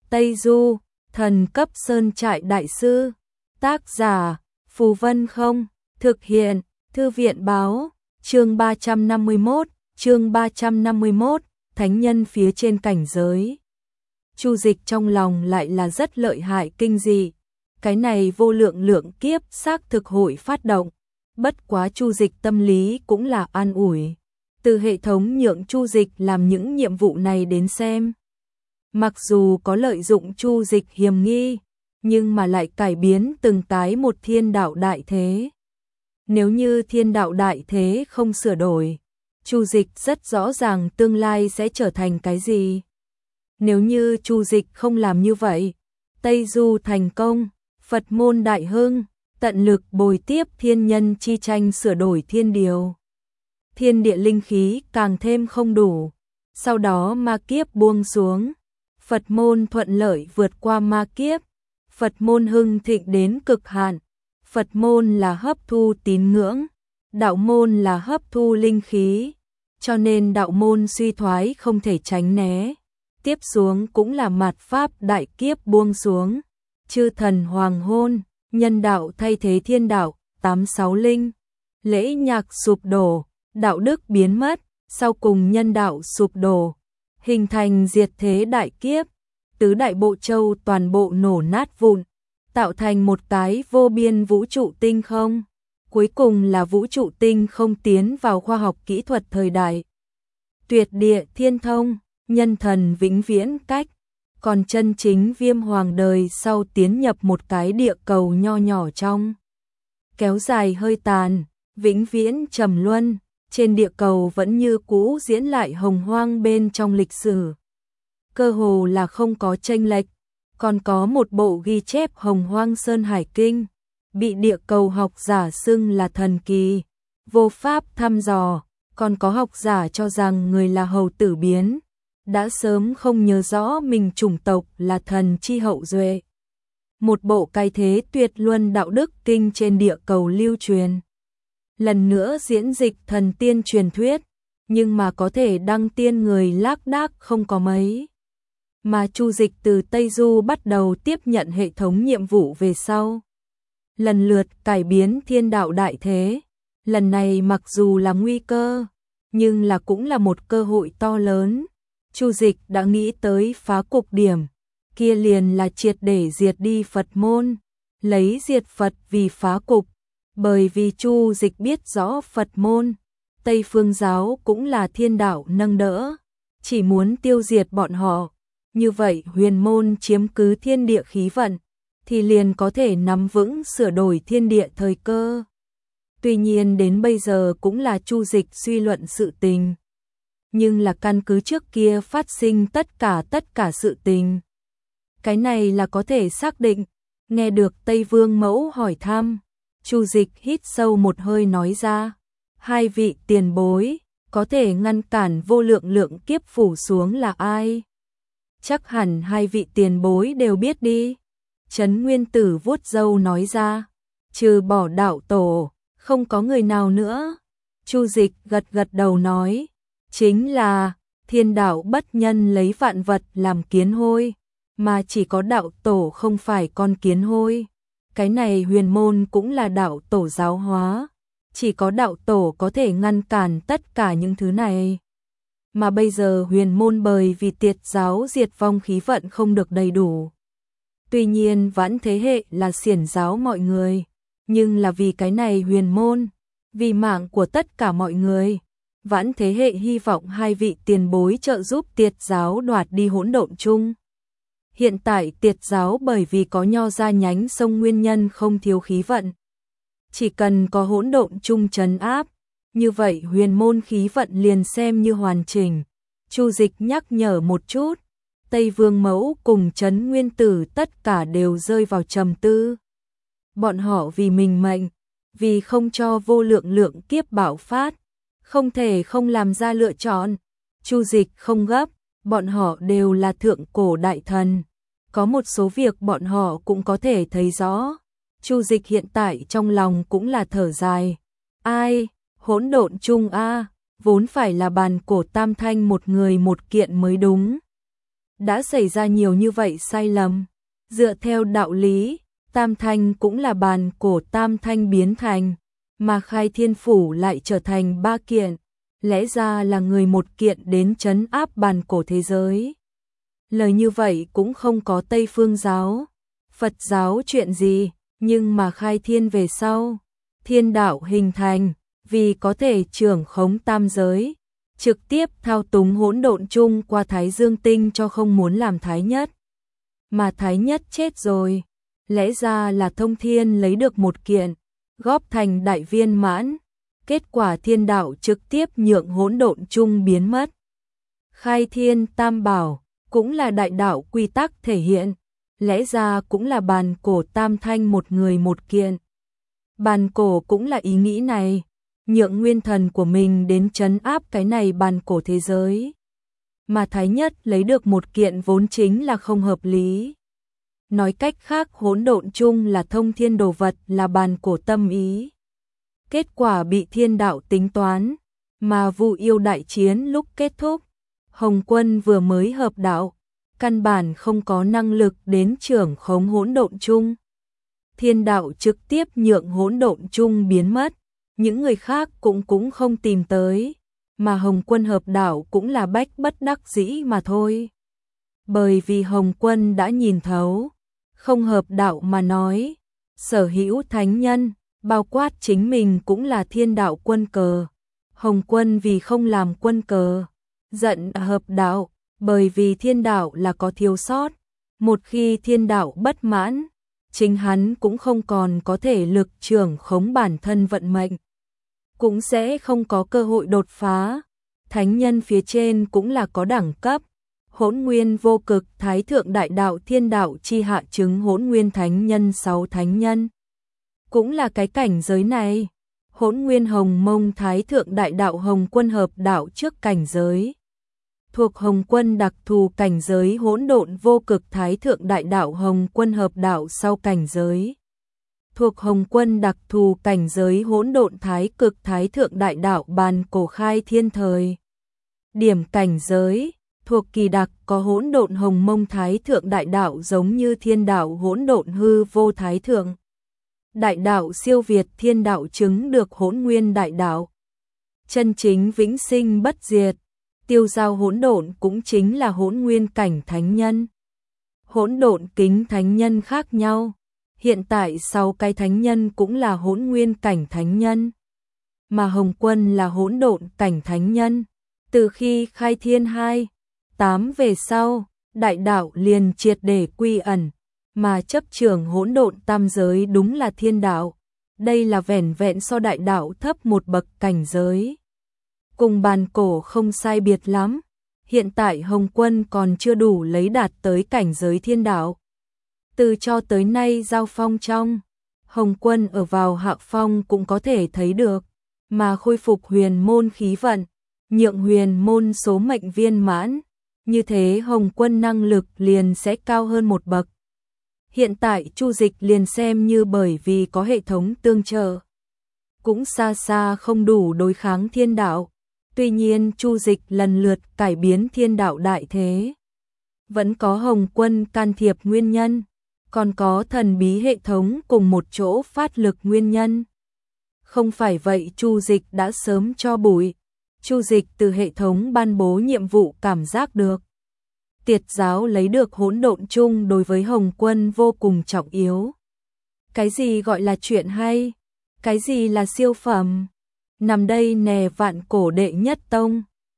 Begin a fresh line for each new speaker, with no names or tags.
Tây Du, thần cấp sơn trại đại sư. Tác giả, Phù Vân Không, thực hiện, Thư viện báo, chương 351, thánh nhân phía trên cảnh giới. Chu Dịch trong lòng lại là rất lợi hại kinh dị. Cái này vô lượng lượng kiếp xác thực hội phát động. Bất quá Chu Dịch tâm lý cũng là an ủi. Từ hệ thống nhượng Chu Dịch làm những nhiệm vụ này đến xem. Mặc dù có lợi dụng Chu Dịch hiểm nghi, nhưng mà lại cải biến từng cái một thiên đạo đại thế. Nếu như thiên đạo đại thế không sửa đổi, Chu Dịch rất rõ ràng tương lai sẽ trở thành cái gì. Nếu như Chu Dịch không làm như vậy, Tây Du thành công, Phật môn đại hưng, tận lực bồi tiếp thiên nhân chi tranh sửa đổi thiên điều. Thiên địa linh khí càng thêm không đủ, sau đó ma kiếp buông xuống, Phật môn thuận lợi vượt qua ma kiếp, Phật môn hưng thịnh đến cực hạn. Phật môn là hấp thu tín ngưỡng, đạo môn là hấp thu linh khí, cho nên đạo môn suy thoái không thể tránh né. Tiếp xuống cũng là mạt pháp đại kiếp buông xuống, chư thần hoàng hôn, nhân đạo thay thế thiên đạo, 86 linh, lễ nhạc sụp đổ, đạo đức biến mất, sau cùng nhân đạo sụp đổ, hình thành diệt thế đại kiếp, tứ đại bộ châu toàn bộ nổ nát vụn, tạo thành một cái vô biên vũ trụ tinh không. Cuối cùng là vũ trụ tinh không tiến vào khoa học kỹ thuật thời đại. Tuyệt địa thiên thông, nhân thần vĩnh viễn cách, còn chân chính Viêm Hoàng đời sau tiến nhập một cái địa cầu nho nhỏ trong. Kéo dài hơi tàn, vĩnh viễn trầm luân, trên địa cầu vẫn như cũ diễn lại hồng hoang bên trong lịch sử. Cơ hồ là không có chênh lệch, còn có một bộ ghi chép Hồng Hoang Sơn Hải Kinh, bị địa cầu học giả xưng là thần kỳ, vô pháp thăm dò, còn có học giả cho rằng người là hầu tử biến, đã sớm không nhớ rõ mình chủng tộc là thần chi hậu duệ. Một bộ cai thế tuyệt luân đạo đức kinh trên địa cầu lưu truyền. Lần nữa diễn dịch thần tiên truyền thuyết, nhưng mà có thể đăng tiên người lác đác không có mấy. Mà Chu Dịch từ Tây Du bắt đầu tiếp nhận hệ thống nhiệm vụ về sau. Lần lượt cải biến thiên đạo đại thế. Lần này mặc dù là nguy cơ, nhưng là cũng là một cơ hội to lớn. Chu Dịch đã nghĩ tới phá cục điểm, kia liền là triệt để diệt đi Phật môn, lấy diệt Phật vì phá cục. Bởi vì Chu Dịch biết rõ Phật môn, Tây Phương giáo cũng là thiên đạo nâng đỡ, chỉ muốn tiêu diệt bọn họ. Như vậy huyền môn chiếm cứ thiên địa khí vận, thì liền có thể nắm vững sửa đổi thiên địa thời cơ. Tuy nhiên đến bây giờ cũng là Chu Dịch suy luận sự tình. Nhưng là căn cứ trước kia phát sinh tất cả sự tình. Cái này là có thể xác định. Nghe được Tây Vương Mẫu hỏi thăm, Chu Dịch hít sâu một hơi nói ra. Hai vị tiền bối, có thể ngăn cản vô lượng lượng kiếp phủ xuống là ai? Chắc hẳn hai vị tiền bối đều biết đi. Trấn Nguyên Tử vuốt râu nói ra. Trừ bỏ đạo tổ, không có người nào nữa. Chu Dịch gật đầu nói. Chính là thiên đạo bất nhân lấy vạn vật làm kiến hôi, mà chỉ có đạo tổ không phải con kiến hôi. Cái này huyền môn cũng là đạo tổ giáo hóa. Chỉ có đạo tổ có thể ngăn cản tất cả những thứ này. Mà bây giờ huyền môn bởi vì tiệt giáo diệt vong khí vận không được đầy đủ. Tuy nhiên vãn thế hệ là xiển giáo mọi người, nhưng là vì cái này huyền môn, vì mạng của tất cả mọi người. Vãn thế hệ hy vọng hai vị tiền bối trợ giúp tiệt giáo đoạt đi hỗn độn chung. Hiện tại tiệt giáo bởi vì có nho ra nhánh sông nguyên nhân không thiếu khí vận. Chỉ cần có hỗn độn chung trấn áp, như vậy huyền môn khí vận liền xem như hoàn chỉnh. Chu Dịch nhắc nhở một chút, Tây Vương Mẫu cùng Trấn Nguyên Tử tất cả đều rơi vào trầm tư. Bọn họ vì mình mệnh, vì không cho vô lượng lượng kiếp bạo phát, không thể không làm ra lựa chọn. Chu Dịch không gấp, bọn họ đều là thượng cổ đại thần. Có một số việc bọn họ cũng có thể thấy rõ. Chu Dịch hiện tại trong lòng cũng là thở dài. Ai, hỗn độn chung a, vốn phải là bàn cổ tam thanh một người một kiện mới đúng. đã xảy ra nhiều như vậy sai lầm. Dựa theo đạo lý, Tam Thanh cũng là bàn cổ Tam Thanh biến thành, mà Khai Thiên Phủ lại trở thành 3 kiện, lẽ ra là người một kiện đến trấn áp bàn cổ thế giới. Lời như vậy cũng không có Tây Phương giáo, Phật giáo chuyện gì, nhưng mà khai thiên về sau, thiên đạo hình thành, vì có thể trưởng khống tam giới, trực tiếp thao túng hỗn độn chung qua Thái Dương Tinh cho không muốn làm Thái Nhất. Mà Thái Nhất chết rồi, lẽ ra là Thông Thiên lấy được một kiện, góp thành đại viên mãn, kết quả thiên đạo trực tiếp nhượng hỗn độn chung biến mất. Khai thiên tam bảo, cũng là đại đạo quy tắc thể hiện, lẽ ra cũng là bàn cổ Tam Thanh một người một kiện. Bàn cổ cũng là ý nghĩ này, nhượng nguyên thần của mình đến trấn áp cái này bàn cổ thế giới. Mà Thái Nhất lấy được một kiện vốn chính là không hợp lý. Nói cách khác hỗn độn chung là thông thiên đồ vật là bàn cổ tâm ý. Kết quả bị thiên đạo tính toán, mà Vu Yêu đại chiến lúc kết thúc, Hồng Quân vừa mới hợp đạo, căn bản không có năng lực đến trưởng khống hỗn độn chung. Thiên đạo trực tiếp nhượng hỗn độn chung biến mất, những người khác cũng không tìm tới, mà Hồng Quân hợp đạo cũng là bách bất đắc dĩ mà thôi. Bởi vì Hồng Quân đã nhìn thấu, không hợp đạo mà nói, sở hữu thánh nhân, bao quát chính mình cũng là thiên đạo quân cờ. Hồng Quân vì không làm quân cờ, giận hợp đạo, bởi vì thiên đạo là có thiếu sót. Một khi thiên đạo bất mãn, chính hắn cũng không còn có thể lực trưởng khống bản thân vận mệnh, cũng sẽ không có cơ hội đột phá. Thánh nhân phía trên cũng là có đẳng cấp. Hỗn Nguyên Vô Cực Thái Thượng Đại Đạo Thiên Đạo chi hạ chứng Hỗn Nguyên Thánh Nhân 6 thánh nhân, cũng là cái cảnh giới này. Hỗn Nguyên Hồng Mông Thái Thượng Đại Đạo Hồng Quân hợp đạo trước cảnh giới, thuộc Hồng Quân đặc thù cảnh giới Hỗn Độn Vô Cực Thái Thượng Đại Đạo Hồng Quân hợp đạo sau cảnh giới, thuộc Hồng Quân đặc thù cảnh giới Hỗn Độn Thái Cực Thái Thượng Đại Đạo bàn cổ khai thiên thời. Điểm cảnh giới thuộc kỳ đặc có Hỗn Độn Hồng Mông Thái Thượng Đại Đạo giống như thiên đạo Hỗn Độn Hư Vô Thái Thượng Đại Đạo siêu việt thiên đạo chứng được Hỗn Nguyên Đại Đạo, chân chính vĩnh sinh bất diệt. Tiêu giao hỗn độn cũng chính là hỗn nguyên cảnh thánh nhân. Hỗn độn kính thánh nhân khác nhau, hiện tại 6 cái thánh nhân cũng là hỗn nguyên cảnh thánh nhân, mà Hồng Quân là hỗn độn cảnh thánh nhân. Từ khi khai thiên 2.8 về sau, đại đạo liền triệt để quy ẩn, mà chấp trưởng hỗn độn tam giới đúng là thiên đạo. Đây là vẻn vẹn so đại đạo thấp một bậc cảnh giới, cùng bàn cổ không sai biệt lắm. Hiện tại Hồng Quân còn chưa đủ lấy đạt tới cảnh giới thiên đạo. Từ cho tới nay giao phong trong, Hồng Quân ở vào hạ phong cũng có thể thấy được, mà khôi phục huyền môn khí vận, nhượng huyền môn số mệnh viên mãn, như thế Hồng Quân năng lực liền sẽ cao hơn một bậc. Hiện tại Chu Dịch liền xem như bởi vì có hệ thống tương trợ, cũng xa xa không đủ đối kháng thiên đạo. Tuy nhiên Chu Dịch lần lượt cải biến thiên đạo đại thế, vẫn có Hồng Quân can thiệp nguyên nhân, còn có thần bí hệ thống cùng một chỗ phát lực nguyên nhân. Không phải vậy Chu Dịch đã sớm cho bụi. Chu Dịch từ hệ thống ban bố nhiệm vụ cảm giác được, Tiệt giáo lấy được hỗn độn chung đối với Hồng Quân vô cùng trọng yếu. Cái gì gọi là chuyện hay? Cái gì là siêu phẩm? Nằm đây nè vạn cổ đệ nhất tông.